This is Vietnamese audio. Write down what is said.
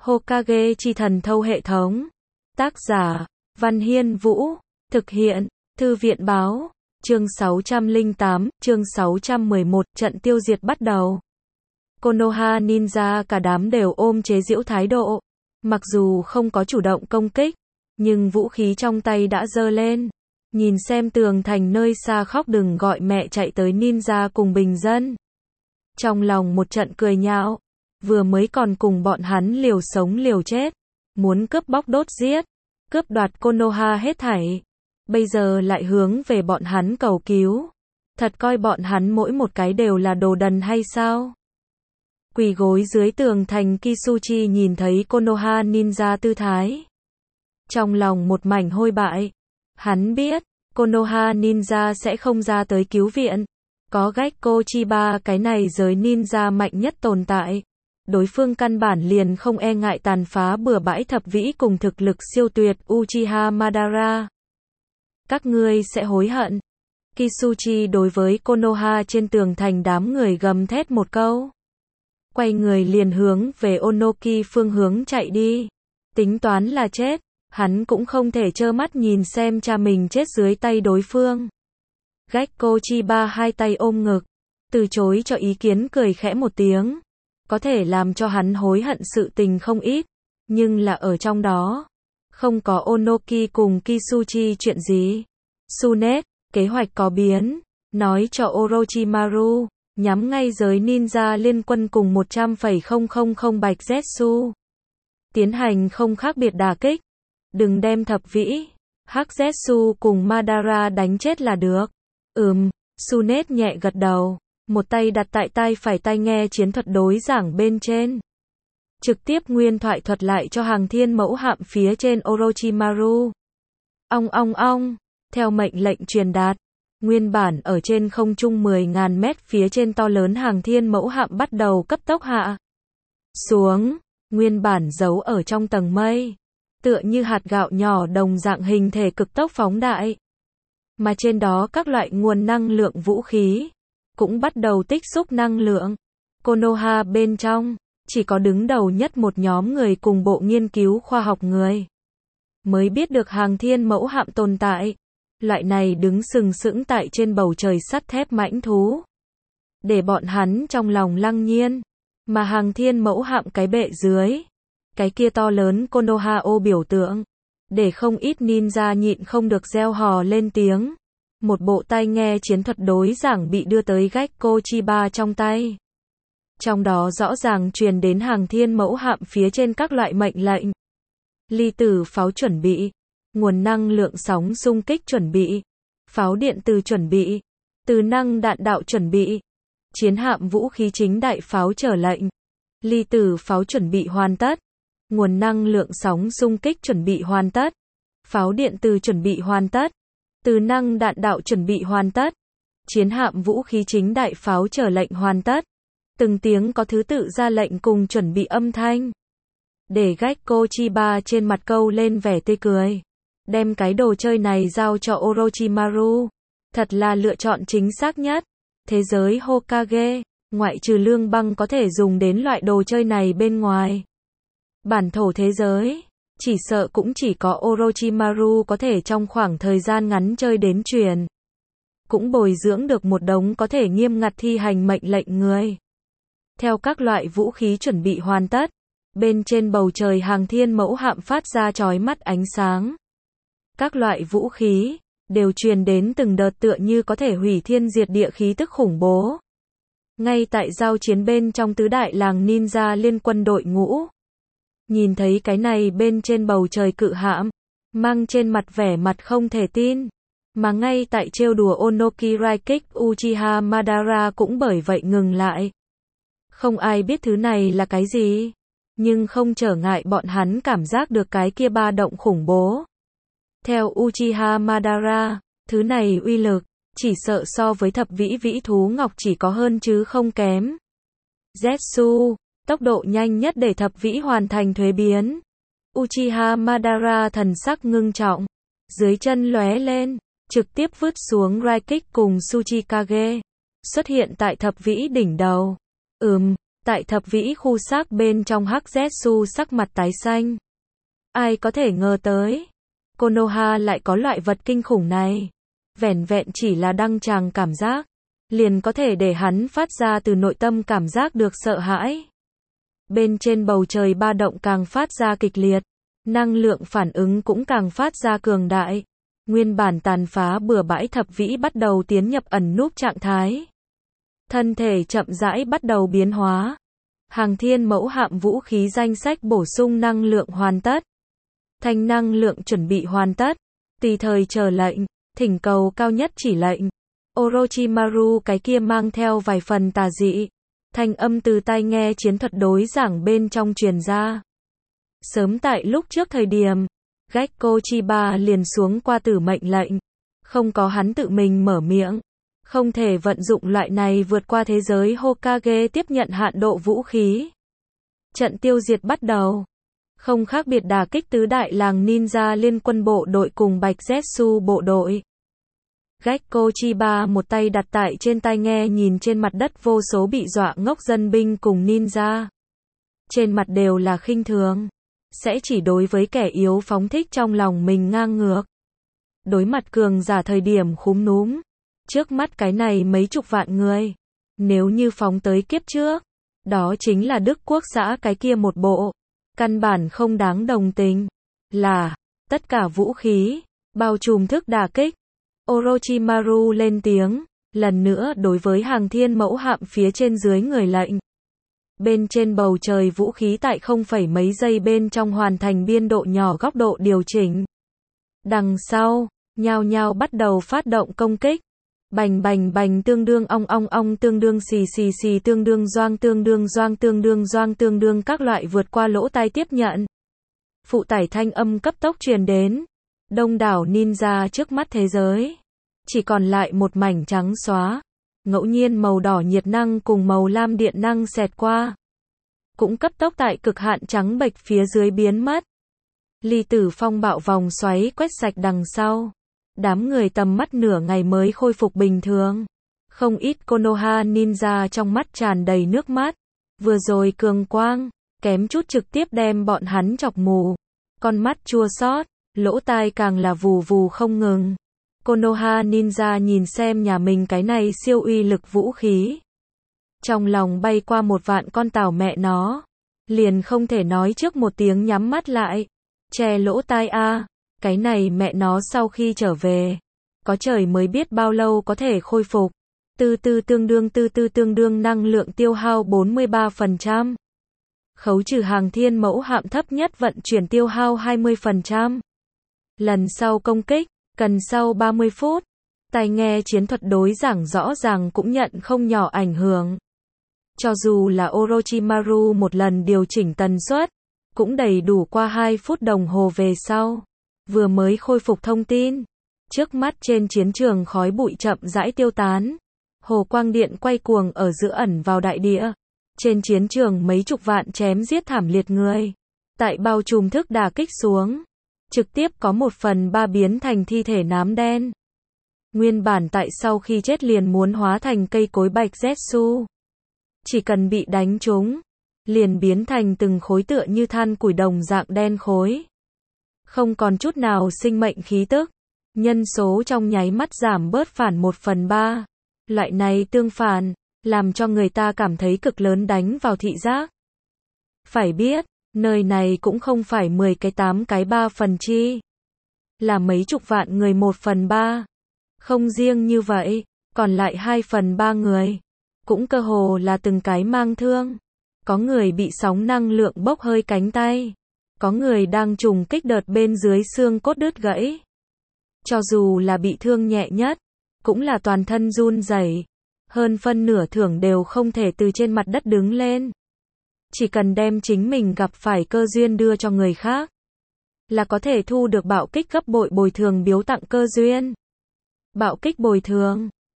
Hokage chi thần thâu hệ thống. Tác giả, Văn Hiên Vũ. Thực hiện, Thư viện báo. Chương 608, chương 611, trận tiêu diệt bắt đầu. Konoha Ninja cả đám đều ôm chế giễu thái độ. Mặc dù không có chủ động công kích, nhưng vũ khí trong tay đã giơ lên. Nhìn xem tường thành nơi xa khóc đừng gọi mẹ chạy tới ninja cùng bình dân. Trong lòng một trận cười nhạo, vừa mới còn cùng bọn hắn liều sống liều chết, muốn cướp bóc đốt giết, cướp đoạt Konoha hết thảy. Bây giờ lại hướng về bọn hắn cầu cứu. Thật coi bọn hắn mỗi một cái đều là đồ đần hay sao? Quỳ gối dưới tường thành Kisuchi nhìn thấy Konoha Ninja tư thái. Trong lòng một mảnh hôi bại. Hắn biết, Konoha Ninja sẽ không ra tới cứu viện. Có Gekko Chiba cái này giới ninja mạnh nhất tồn tại. Đối phương căn bản liền không e ngại tàn phá bừa bãi thập vĩ cùng thực lực siêu tuyệt Uchiha Madara. Các ngươi sẽ hối hận. Kisuchi đối với Konoha trên tường thành đám người gầm thét một câu. Quay người liền hướng về Onoki phương hướng chạy đi. Tính toán là chết, hắn cũng không thể trơ mắt nhìn xem cha mình chết dưới tay đối phương. Gekko Chiba hai tay ôm ngực, từ chối cho ý kiến cười khẽ một tiếng. Có thể làm cho hắn hối hận sự tình không ít, nhưng là ở trong đó, không có Onoki cùng Kisuchi chuyện gì. Tsunet, kế hoạch có biến, nói cho Orochimaru, nhắm ngay giới ninja liên quân cùng 100,000 Bạch Zetsu. Tiến hành không khác biệt đả kích. Đừng đem thập vĩ, Hắc Zetsu cùng Madara đánh chết là được. Tsunet nhẹ gật đầu, một tay đặt tại tai phải tai nghe chiến thuật đối giảng bên trên. Trực tiếp nguyên thoại thuật lại cho hàng thiên mẫu hạm phía trên Orochimaru. Ong, theo mệnh lệnh truyền đạt, nguyên bản ở trên không trung 10.000 mét phía trên to lớn hàng thiên mẫu hạm bắt đầu cấp tốc hạ xuống, nguyên bản giấu ở trong tầng mây, tựa như hạt gạo nhỏ đồng dạng hình thể cực tốc phóng đại. Mà trên đó các loại nguồn năng lượng vũ khí cũng bắt đầu tích xúc năng lượng. Konoha bên trong chỉ có đứng đầu nhất một nhóm người cùng bộ nghiên cứu khoa học người mới biết được hàng thiên mẫu hạm tồn tại. Loại này đứng sừng sững tại trên bầu trời sắt thép mãnh thú, để bọn hắn trong lòng lăng nhiên. Mà hàng thiên mẫu hạm cái bệ dưới, cái kia to lớn Konoha ô biểu tượng, để không ít ninja nhịn không được reo hò lên tiếng. Một bộ tai nghe chiến thuật đối giảng bị đưa tới Gekko Chiba trong tay. Trong đó rõ ràng truyền đến hàng thiên mẫu hạm phía trên các loại mệnh lệnh. Ly tử pháo chuẩn bị, nguồn năng lượng sóng xung kích chuẩn bị, pháo điện từ chuẩn bị, từ năng đạn đạo chuẩn bị, chiến hạm vũ khí chính đại pháo trở lệnh. Ly tử pháo chuẩn bị hoàn tất, nguồn năng lượng sóng xung kích chuẩn bị hoàn tất, pháo điện từ chuẩn bị hoàn tất, từ năng đạn đạo chuẩn bị hoàn tất, chiến hạm vũ khí chính đại pháo trở lệnh hoàn tất. Từng tiếng có thứ tự ra lệnh cùng chuẩn bị âm thanh, để Gekko Chiba trên mặt câu lên vẻ tươi cười. Đem cái đồ chơi này giao cho Orochimaru, thật là lựa chọn chính xác nhất. Thế giới Hokage, ngoại trừ Lương Băng có thể dùng đến loại đồ chơi này bên ngoài, bản thổ thế giới, chỉ sợ cũng chỉ có Orochimaru có thể trong khoảng thời gian ngắn chơi đến truyền. Cũng bồi dưỡng được một đống có thể nghiêm ngặt thi hành mệnh lệnh người. Theo các loại vũ khí chuẩn bị hoàn tất, bên trên bầu trời hàng thiên mẫu hạm phát ra chói mắt ánh sáng. Các loại vũ khí đều truyền đến từng đợt tựa như có thể hủy thiên diệt địa khí tức khủng bố. Ngay tại giao chiến bên trong tứ đại làng ninja liên quân đội ngũ, nhìn thấy cái này bên trên bầu trời cự hạm, mang trên mặt vẻ mặt không thể tin, mà ngay tại trêu đùa Onoki Raikik Uchiha Madara cũng bởi vậy ngừng lại. Không ai biết thứ này là cái gì, nhưng không trở ngại bọn hắn cảm giác được cái kia ba động khủng bố. Theo Uchiha Madara, thứ này uy lực, chỉ sợ so với thập vĩ vĩ thú ngọc chỉ có hơn chứ không kém. Zetsu, tốc độ nhanh nhất để thập vĩ hoàn thành thuế biến. Uchiha Madara thần sắc ngưng trọng, dưới chân lóe lên, trực tiếp vứt xuống Raikik cùng Tsuchikage, xuất hiện tại thập vĩ đỉnh đầu. Tại thập vĩ khu xác bên trong Hắc Zetsu sắc mặt tái xanh. Ai có thể ngờ tới, Konoha lại có loại vật kinh khủng này. Vẻn vẹn chỉ là đăng tràng cảm giác, liền có thể để hắn phát ra từ nội tâm cảm giác được sợ hãi. Bên trên bầu trời ba động càng phát ra kịch liệt, năng lượng phản ứng cũng càng phát ra cường đại. Nguyên bản tàn phá bừa bãi thập vĩ bắt đầu tiến nhập ẩn núp trạng thái. Thân thể chậm rãi bắt đầu biến hóa. Hàng thiên mẫu hạm vũ khí danh sách bổ sung năng lượng hoàn tất. Thanh năng lượng chuẩn bị hoàn tất. Tùy thời chờ lệnh, thỉnh cầu cao nhất chỉ lệnh. Orochimaru cái kia mang theo vài phần tà dị. Thanh âm từ tai nghe chiến thuật đối giảng bên trong truyền ra. Sớm tại lúc trước thời điểm, Gekko Chiba liền xuống qua tử mệnh lệnh. Không có hắn tự mình mở miệng. Không thể vận dụng loại này vượt qua thế giới Hokage tiếp nhận hạn độ vũ khí. Trận tiêu diệt bắt đầu. Không khác biệt đả kích tứ đại làng ninja liên quân bộ đội cùng Bạch Zetsu bộ đội. Gekko Chiba một tay đặt tại trên tai nghe nhìn trên mặt đất vô số bị dọa ngốc dân binh cùng ninja. Trên mặt đều là khinh thường. Sẽ chỉ đối với kẻ yếu phóng thích trong lòng mình ngang ngược. Đối mặt cường giả thời điểm khúm núm. Trước mắt cái này mấy chục vạn người. Nếu như phóng tới kiếp trước, đó chính là Đức Quốc xã cái kia một bộ. Căn bản không đáng đồng tình. Là, tất cả vũ khí, bao trùm thức đả kích. Orochimaru lên tiếng, lần nữa đối với hàng thiên mẫu hạm phía trên dưới người lệnh. Bên trên bầu trời vũ khí tại không phẩy mấy giây bên trong hoàn thành biên độ nhỏ góc độ điều chỉnh. Đằng sau, nhao nhao bắt đầu phát động công kích. Bành bành bành tương đương ong tương đương xì xì xì tương đương doang tương đương doang tương đương doang tương đương các loại vượt qua lỗ tai tiếp nhận. Phụ tải thanh âm cấp tốc truyền đến. Đông đảo ninja trước mắt thế giới. Chỉ còn lại một mảnh trắng xóa. Ngẫu nhiên màu đỏ nhiệt năng cùng màu lam điện năng xẹt qua. Cũng cấp tốc tại cực hạn trắng bệch phía dưới biến mất. Ly tử phong bạo vòng xoáy quét sạch đằng sau. Đám người tầm mắt nửa ngày mới khôi phục bình thường. Không ít Konoha ninja trong mắt tràn đầy nước mắt. Vừa rồi cường quang, kém chút trực tiếp đem bọn hắn chọc mù. Con mắt chua xót, lỗ tai càng là vù vù không ngừng. Konoha ninja nhìn xem nhà mình cái này siêu uy lực vũ khí. Trong lòng bay qua một vạn con tảo mẹ nó. Liền không thể nói trước một tiếng nhắm mắt lại. Che lỗ tai a. Cái này mẹ nó sau khi trở về. Có trời mới biết bao lâu có thể khôi phục. Tư tư tương đương năng lượng tiêu hao 43%. Khấu trừ hàng thiên mẫu hạm thấp nhất vận chuyển tiêu hao 20%. Lần sau công kích, cần sau 30 phút. Tai nghe chiến thuật đối giảng rõ ràng cũng nhận không nhỏ ảnh hưởng. Cho dù là Orochimaru một lần điều chỉnh tần suất, cũng đầy đủ qua 2 phút đồng hồ về sau. Vừa mới khôi phục thông tin. Trước mắt trên chiến trường khói bụi chậm rãi tiêu tán. Hồ quang điện quay cuồng ở giữa ẩn vào đại địa. Trên chiến trường mấy chục vạn chém giết thảm liệt người. Tại bao trùm thức đả kích xuống. Trực tiếp có 1/3 biến thành thi thể nám đen. Nguyên bản tại sau khi chết liền muốn hóa thành cây cối Bạch Zetsu. Chỉ cần bị đánh trúng, liền biến thành từng khối tựa như than củi đồng dạng đen khối. Không còn chút nào sinh mệnh khí tức. Nhân số trong nháy mắt giảm bớt phản 1/3. Loại này tương phản, làm cho người ta cảm thấy cực lớn đánh vào thị giác. Phải biết, nơi này cũng không phải 10 cái 8 cái 3 phần chi. Là mấy chục vạn người 1/3. Không riêng như vậy, còn lại 2/3 người. Cũng cơ hồ là từng cái mang thương. Có người bị sóng năng lượng bốc hơi cánh tay. Có người đang trùng kích đợt bên dưới xương cốt đứt gãy. Cho dù là bị thương nhẹ nhất, cũng là toàn thân run rẩy. Hơn phân nửa thưởng đều không thể từ trên mặt đất đứng lên. Chỉ cần đem chính mình gặp phải cơ duyên đưa cho người khác, là có thể thu được bạo kích gấp bội bồi thường biếu tặng cơ duyên. Bạo kích bồi thường